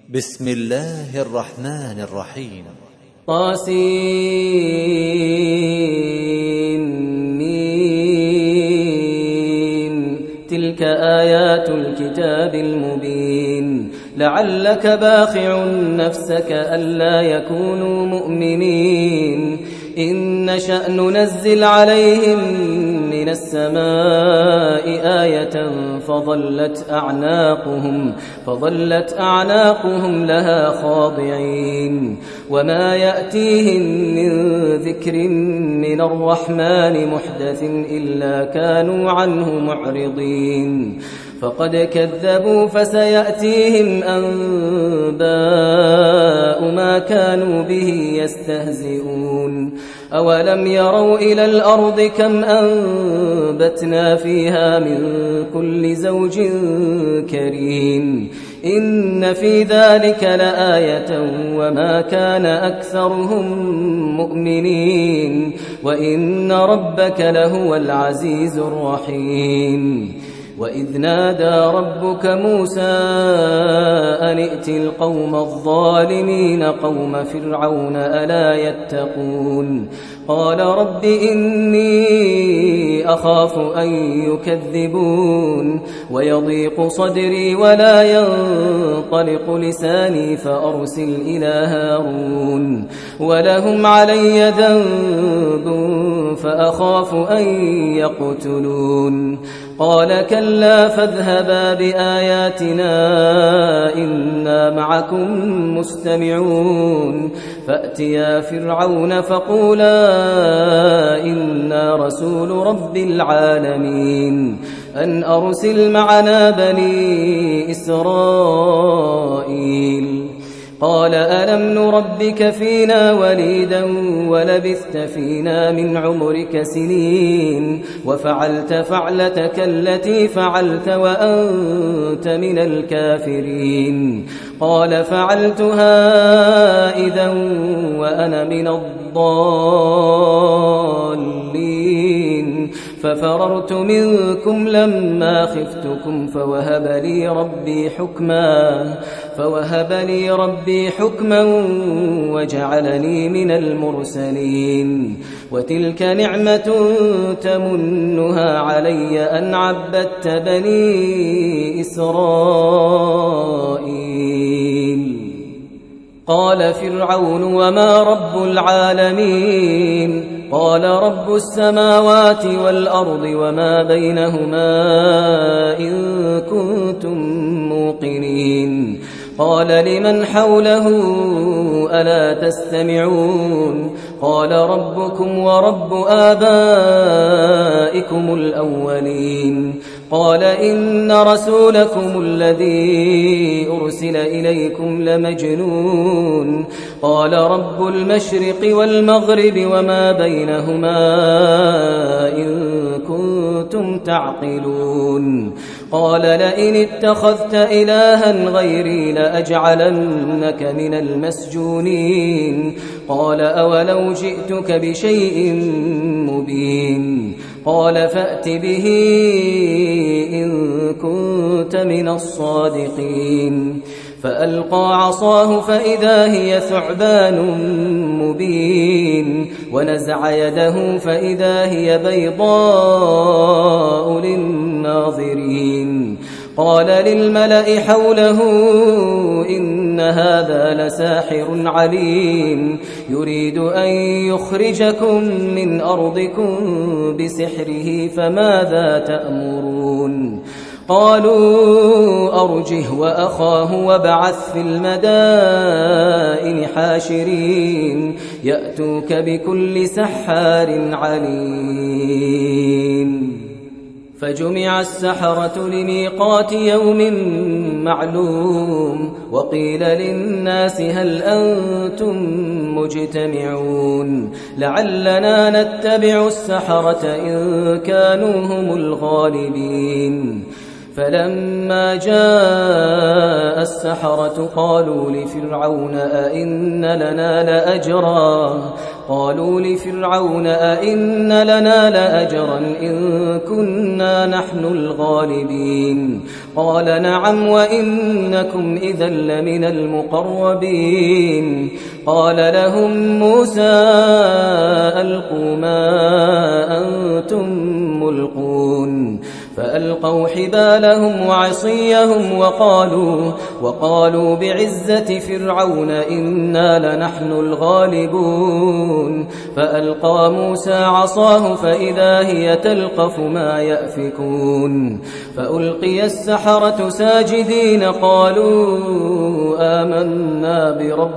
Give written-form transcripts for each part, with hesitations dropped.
بسم الله الرحمن الرحيم. طاسين. تلك آيات الكتاب المبين. لعلك باخع نفسك ألا يكونوا مؤمنين إن نشأ ننزل عليهم من السماء آية فظلت أعناقهم لها خاضعين وما يأتيهم من ذكر من الرحمن محدث إلا كانوا عنه معرضين فقد كذبوا فسيأتيهم أنباء ما كانوا به يستهزئون أولم يروا إلى الأرض كم أنبتنا فيها من كل زوج كريم إن في ذلك لآية وما كان أكثرهم مؤمنين وإن ربك لهو العزيز الرحيم وإذ نادى ربك موسى أن ائت القوم الظالمين قوم فرعون ألا يتقون قال رب إني أخاف أن يكذبون ويضيق صدري ولا ينطلق لساني فأرسل إلى هارون ولهم علي ذنب فأخاف أن يقتلون قال كلا فاذهبا بآياتنا إنا معكم مستمعون فأتيا فرعون فقولا إنا رسول رب العالمين أن أرسل معنا بني إسرائيل قال ألم نربك فينا وليدا ولبثت فينا من عمرك سنين وفعلت فعلتك التي فعلت وأنت من الكافرين قال فعلتها إذا وأنا من الضالين ففررت منكم لما خفتكم فوهب لي ربي حكما وجعلني من المرسلين وتلك نعمة تمنها علي أن عبدت بني إسرائيل قال فرعون وما رب العالمين قال رب السماوات والأرض وما بينهما إن كنتم موقنين قال لمن حوله ألا تستمعون قال ربكم ورب آبائكم الأولين قال إن رسولكم الذي أرسل إليكم لمجنون قال رب المشرق والمغرب وما بينهما إن كنتم تعقلون قال لئن اتخذت إلها غيري لأجعلنك من المسجونين قال أولو جئتك بشيء مبين قال فأت به إن كنت من الصادقين فألقى عصاه فإذا هي ثعبان مبين ونزع يده فإذا هي بيضاء للناظرين قال للملأ حوله إن هذا لساحر عليم يريد أن يخرجكم من أرضكم بسحره فماذا تأمرون قالوا أرجه وأخاه وابعث في المدائن حاشرين يأتوك بكل سحار عليم فجمع السحرة لميقات يوم معلوم وقيل للناس هل أنتم مجتمعون لعلنا نتبع السحرة إن كانوا هم الغالبين فلما جاء السحرة قالوا لفرعون أئن لنا لأجرا إن كنا نحن الغالبين قال نعم وإنكم إذا لمن المقربين قال لهم موسى ألقوا ما أنتم ملقون فألقوا حبالهم وعصيهم وقالوا بعزة فرعون إنا لنحن الغالبون فألقى موسى عصاه فإذا هي تلقف ما يأفكون فألقي السحرة ساجدين قالوا آمنا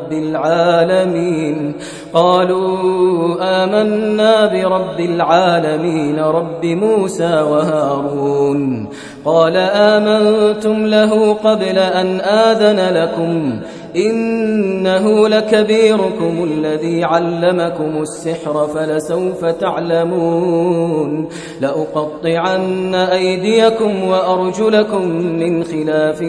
برب العالمين رب موسى وهارون قال آمنتم له قبل أن آذن لكم إنه لكبيركم الذي علمكم السحر فلسوف تعلمون لأقطعن أيديكم وأرجلكم من خلاف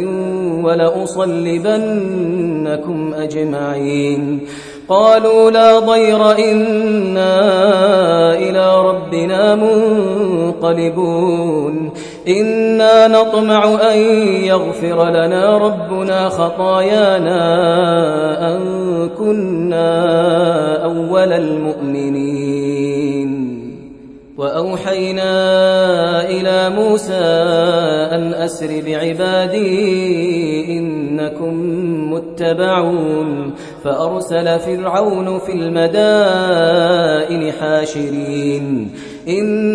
ولأصلبنكم أجمعين قالوا لا ضير إنا إلى ربنا منقلبون إنا نطمع أن يغفر لنا ربنا خطايانا أن كنا أول المؤمنين وأوحينا إلى موسى أن أسر بعبادي إنكم متبعون فأرسل فرعون في المدائن حاشرين إن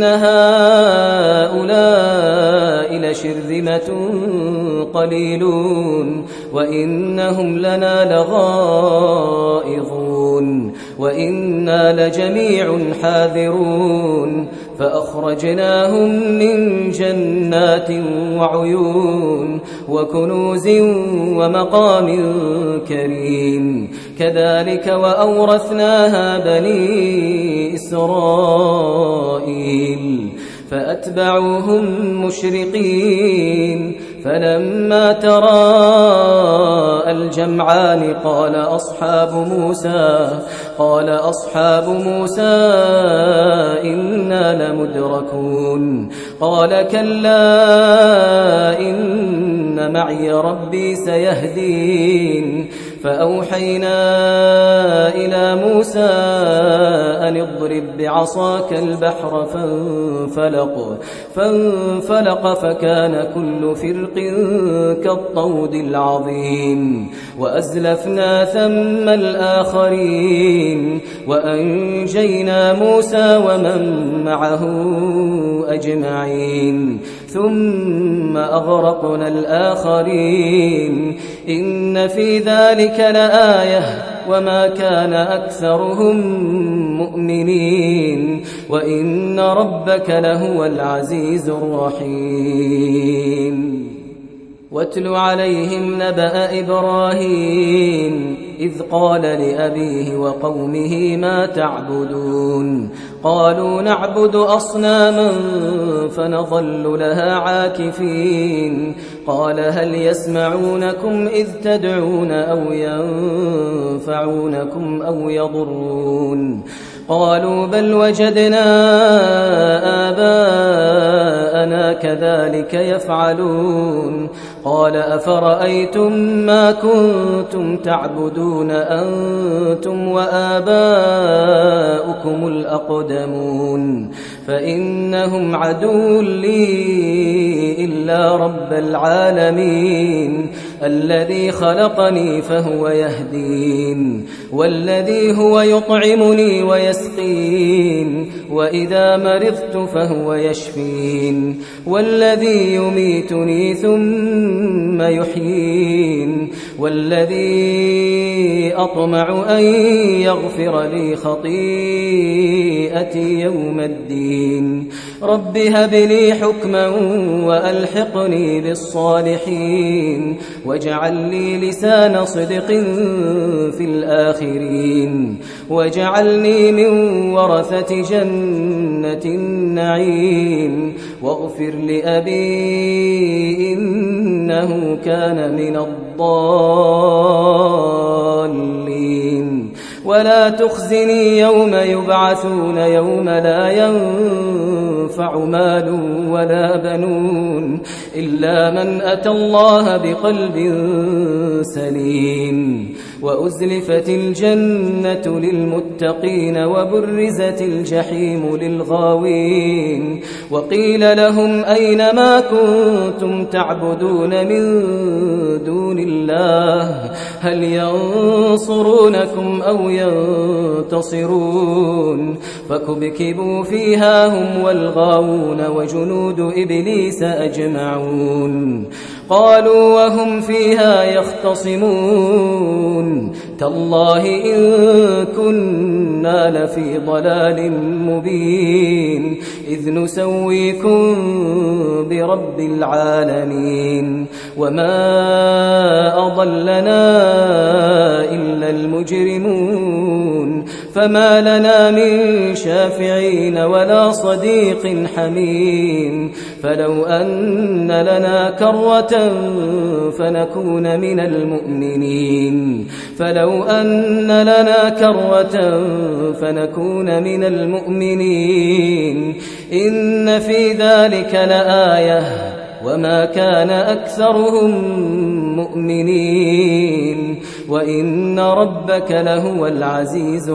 هؤلاء لشرذمة قليلون وإنهم لنا لغائظون وإنا لجميع حاذرون فأخرجناهم من جنات وعيون وكنوز ومقام كريم كذلك وأورثناها بني إسرائيل فأتبعوهم مشرقين فلما تراءى الجمعان قال أصحاب موسى إنا لمدركون قال كلا إن معي ربي سيهدين فأوحينا إلى موسى أن اضرب بعصاك البحر فانفلق فكان كل فرق كالطود العظيم وأزلفنا ثم الآخرين وأنجينا موسى ومن معه أجمعين ثم أغرقنا الآخرين إن في ذلك لآية وما كان أكثرهم مؤمنين وإن ربك لهو العزيز الرحيم واتل عليهم نبأ إبراهيم إذ قال لأبيه وقومه ما تعبدون قالوا نعبد أصناما فنظل لها عاكفين قال هل يسمعونكم إذ تدعون أو ينفعونكم أو يضرون قالوا بل وجدنا آباءنا كذلك يفعلون قال أفرأيتم ما كنتم تعبدون أنتم وآباؤكم الأقدمون فإنهم عدو لي إلا رب العالمين الذي خلقني فهو يهدين والذي هو يطعمني ويسقين وإذا مرضت فهو يشفين والذي يميتني ثم ثم يحيين والذي أطمع أن يغفر لي خطيئتي يوم الدين رب هب لي حكما وألحقني بالصالحين واجعل لي لسان صدق في الآخرين واجعلني من ورثة جنة النعيم واغفر لأبي إنه كان من الضالين ولا تخزني يوم يبعثون يوم لا ينفع مال ولا بنون إلا من أتى الله بقلب سليم وأزلفت الجنة للمتقين وبرزت الجحيم للغاوين وقيل لهم أين ما كنتم تعبدون من دون الله هل ينصرونكم أو ينتصرون فكبكبوا فيها هم والغاوون وجنود إبليس أجمعون قالوا وهم فيها يختصمون تالله إن كنا لفي ضلال مبين إذ نسويكم برب العالمين وما أضلنا إلا المجرمون فما لنا من شافعين ولا صديق حميم فلو أن لنا كرة فنكون من المؤمنين فلو أن لنا كرة فنكون من المؤمنين إن في ذلك لآية وما كان أكثرهم مؤمنين وإن ربك لهو العزيز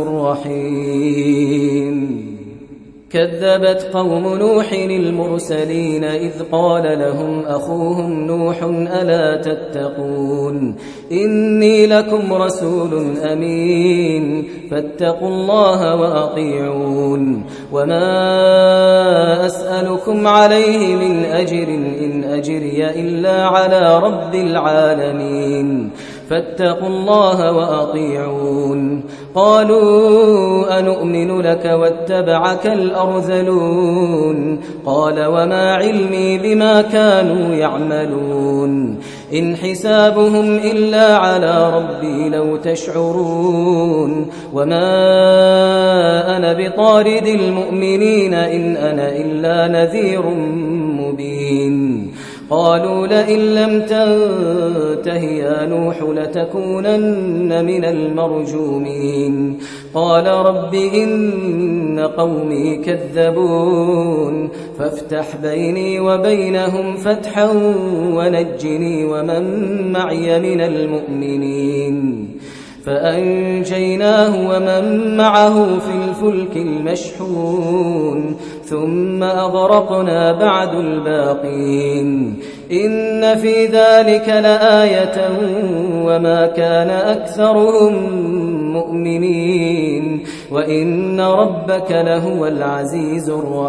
الرحيم كذبت قوم نوح المرسلين إذ قال لهم أخوهم نوح ألا تتقون إني لكم رسول أمين فاتقوا الله وأطيعون وما أسألكم عليه من أجر إن أجري إلا على رب العالمين فاتقوا الله وأطيعون قالوا أنؤمن لك واتبعك الأرذلون قال وما علمي بما كانوا يعملون إن حسابهم إلا على ربي لو تشعرون وما أنا بطارد المؤمنين إن أنا إلا نذير مبين قالوا لئن لم تنته يا نوح لتكونن من المرجومين قال رب إن قومي كذبون فافتح بيني وبينهم فتحا ونجني ومن معي من المؤمنين فأنجيناه ومن معه في الفلك المشحون ثم أغرقنا بعد الباقين إن في ذلك لآية وما كان أكثرهم مؤمنين وإن ربك لهو العزيز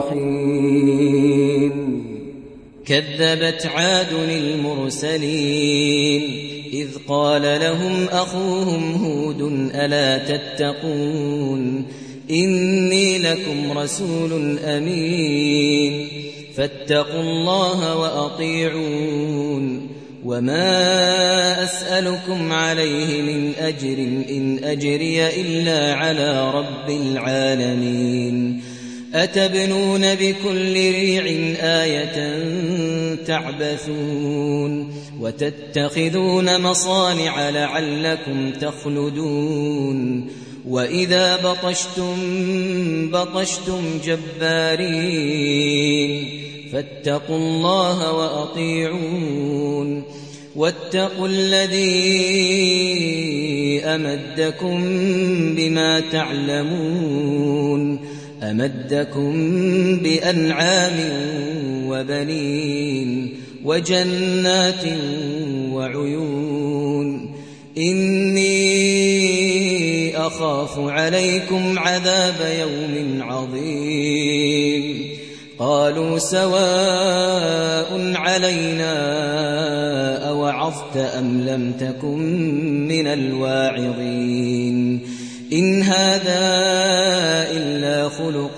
الرحيم كذبت عاد المرسلين إذ قال لهم أخوهم هود ألا تتقون إني لكم رسول أمين فاتقوا الله وأطيعون وما أسألكم عليه من أجر إن أجري إلا على رب العالمين أتبنون بكل ريع آية تعبثون وتتخذون مصانع لعلكم تخلدون وإذا بطشتم جبارين فاتقوا الله وأطيعون واتقوا الذي أمدكم بما تعلمون أمدكم بأنعام وبنين وجنات وعيون إني أخاف عليكم عذاب يوم عظيم قالوا سواء علينا وعظت أم لم تكن من الواعظين إن هذا إلا خلق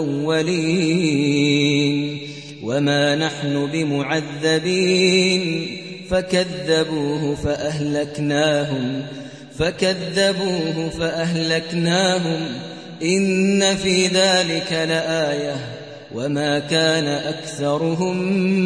الأولين وما نحن بمعذبين فكذبوه فأهلكناهم إن في ذلك لآية وما كان أكثرهم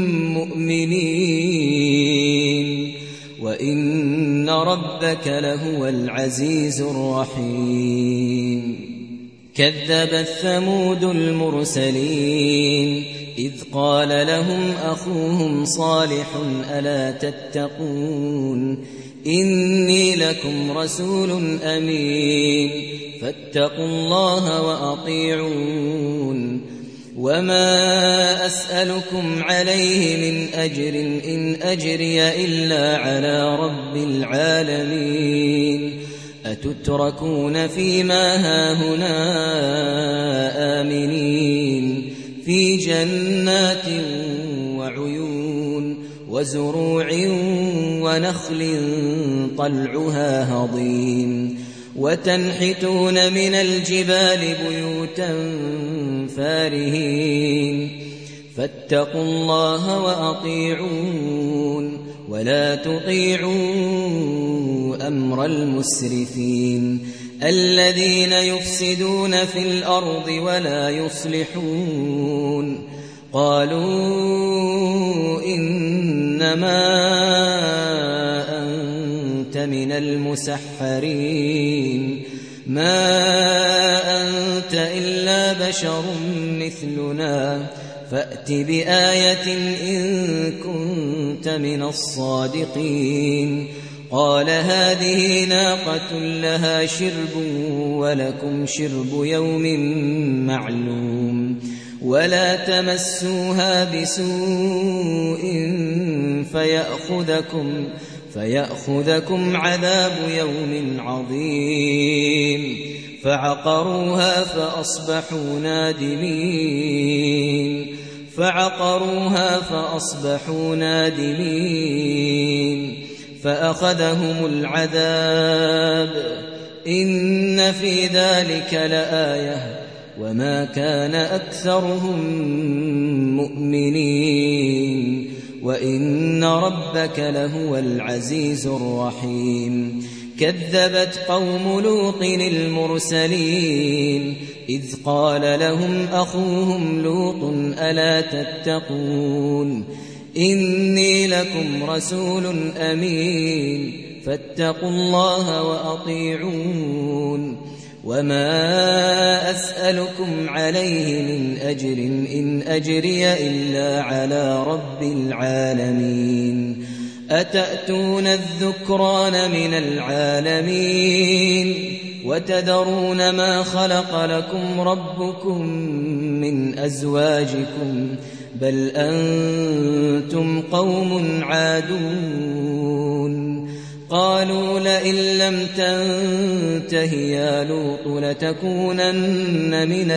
مؤمنين وإن ربك لهو العزيز الرحيم كذبت ثمود المرسلين إذ قال لهم أخوهم صالح ألا تتقون إني لكم رسول أمين فاتقوا الله وأطيعون وما أسألكم عليه من أجر إن أجري إلا على رب العالمين أتتركون فيما هاهنا آمنين في جنات وعيون وزروع ونخل طلعها هضيم وتنحتون من الجبال بيوتا فارهين فاتقوا الله وأطيعون ولا تطيعوا أمر المسرفين الذين يفسدون في الأرض ولا يصلحون قالوا إنما أنت من المسحرين ما أنت إلا بشر مثلنا فأت بآية إن كنت من الصادقين قال هذه ناقة لها شرب ولكم شرب يوم معلوم ولا تمسوها بسوء فيأخذكم عذاب يوم عظيم فعقروها فأصبحوا نادمين فأخذهم العذاب إن في ذلك لآية وما كان أكثرهم مؤمنين وإن ربك لهو العزيز الرحيم كذبت قوم لوط المرسلين إذ قال لهم أخوهم لوط ألا تتقون إني لكم رسول أمين فاتقوا الله وأطيعون وما أسألكم عليه من أجر إن أجري إلا على رب العالمين أتأتون الذكران من العالمين وتذرون ما خلق لكم ربكم من أزواجكم بل أنتم قوم عادون قالوا لئن لم تنته يا لوط لتكونن من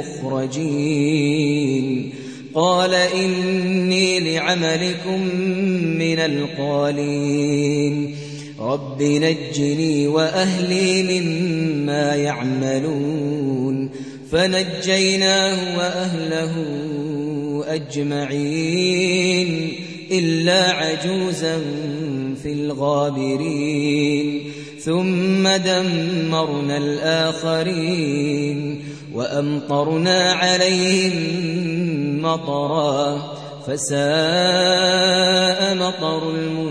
المخرجين قال إني لعملكم من القالين رب نجني وأهلي مما يعملون فنجيناه وأهله أجمعين إلا عجوزا في الغابرين ثم دمرنا الآخرين وأمطرنا عليهم مطرا فساء مطر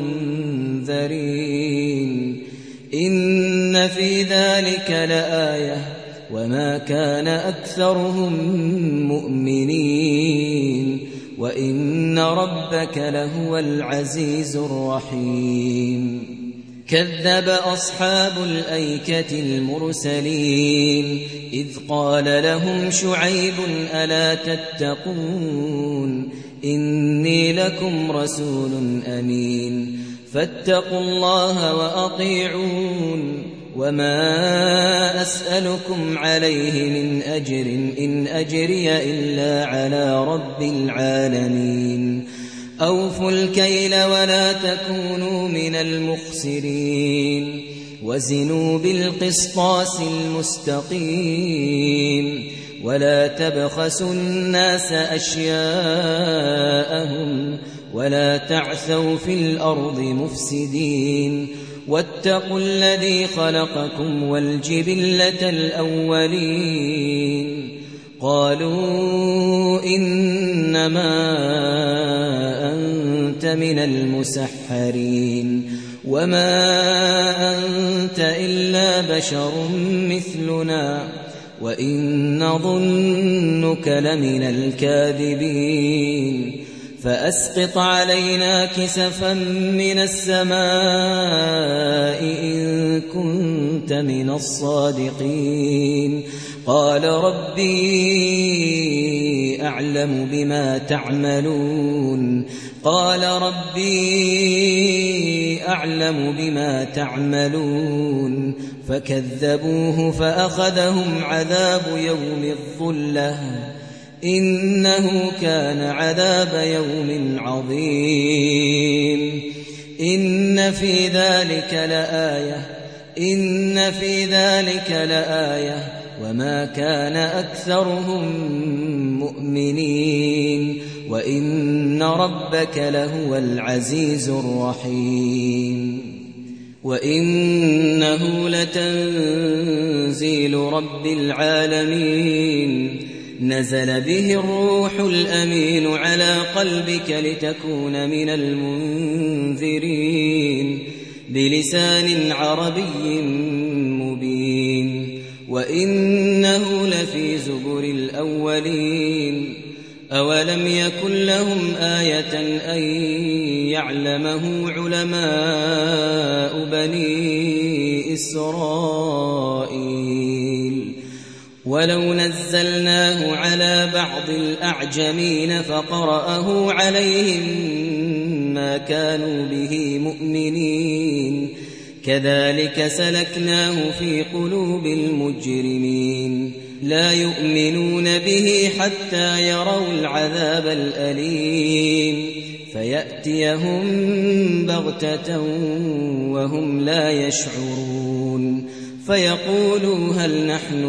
المنذرين إن في ذلك لآية وما كان أكثرهم مؤمنين وإن ربك لهو العزيز الرحيم كذب أصحاب الأيكة المرسلين إذ قال لهم شعيب ألا تتقون إني لكم رسول أمين فاتقوا الله وأطيعون وما أسألكم عليه من أجر إن أجري إلا على رب العالمين أوفوا الكيل ولا تكونوا من المخسرين وزنوا بالقسطاس المستقيم ولا تبخسوا الناس أشياءهم ولا تعثوا في الأرض مفسدين واتقوا الذي خلقكم والجبلة الأولين قالوا إنما أنت من المسحرين وما أنت إلا بشر مثلنا وإن نظنك لمن الكاذبين فأسقط علينا كسفا من السماء إن كنت من الصادقين قال ربي أعلم بما تعملون قال ربي أعلم بما تعملون فكذبوه فأخذهم عذاب يوم الظلة إنه كان عذاب يوم عظيم إن في ذلك لآية وما كان أكثرهم مؤمنين وإن ربك لهو العزيز الرحيم وإنه لتنزيل رب العالمين نزل به الروح الأمين على قلبك لتكون من المنذرين بلسان عربي مبين وإنه لفي زبر الأولين أولم يكن لهم آية أن يعلمه علماء بني إسرائيل ولو نزلناه على بعض الأعجمين فقرأه عليهم ما كانوا به مؤمنين كذلك سلكناه في قلوب المجرمين لا يؤمنون به حتى يروا العذاب الأليم فيأتيهم بغتة وهم لا يشعرون فيقولوا هل نحن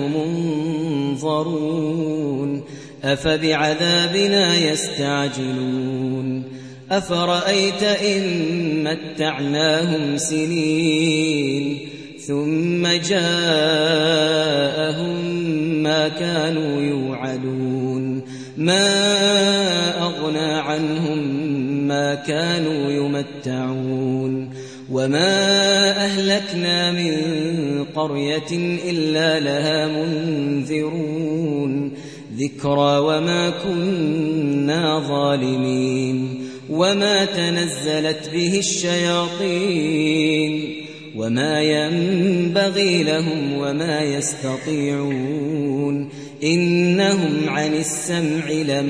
منظرون أفبعذابنا يستعجلون أفرأيت إن متعناهم سنين ثم جاءهم ما كانوا يوعدون ما أغنى عنهم ما كانوا يمتعون وما أهلكنا من قرية إلا لها منذرون ذكرى وما كنا ظالمين وما تنزلت به الشياطين وما ينبغي لهم وما يستطيعون إنهم عن السمع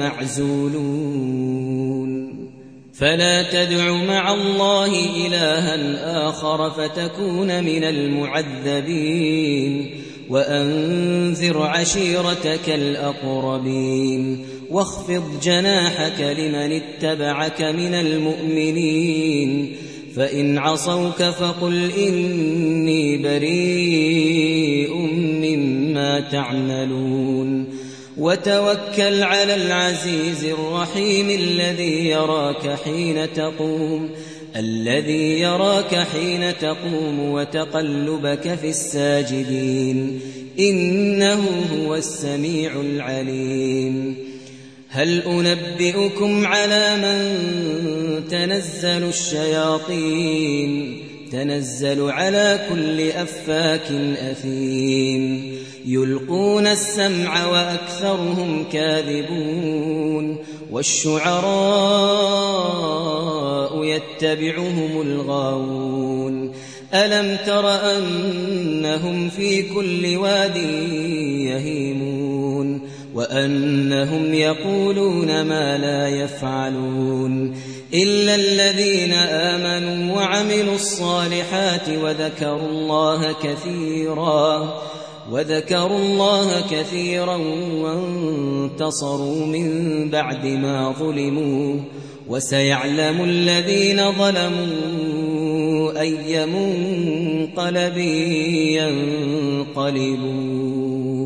لمعزولون فلا تدع مع الله إلها آخر فتكون من المعذبين وأنذر عشيرتك الأقربين واخفض جناحك لمن اتبعك من المؤمنين فإن عصوك فقل إني بريء مما تعملون وتوكل على العزيز الرحيم الذي يراك حين تقوم وتقلبك في الساجدين إنه هو السميع العليم هل أنبئكم على من تنزل الشياطين تنزل على كل أفاك أثيم يلقون السمع وأكثرهم كاذبون والشعراء يتبعهم الغاوون ألم تر أنهم في كل واد يهيمون وأنهم يقولون ما لا يفعلون إلا الذين آمنوا وعملوا الصالحات وذكروا الله كثيرا وانتصروا من بعد ما ظلموا وسيعلم الذين ظلموا أي منقلب ينقلبون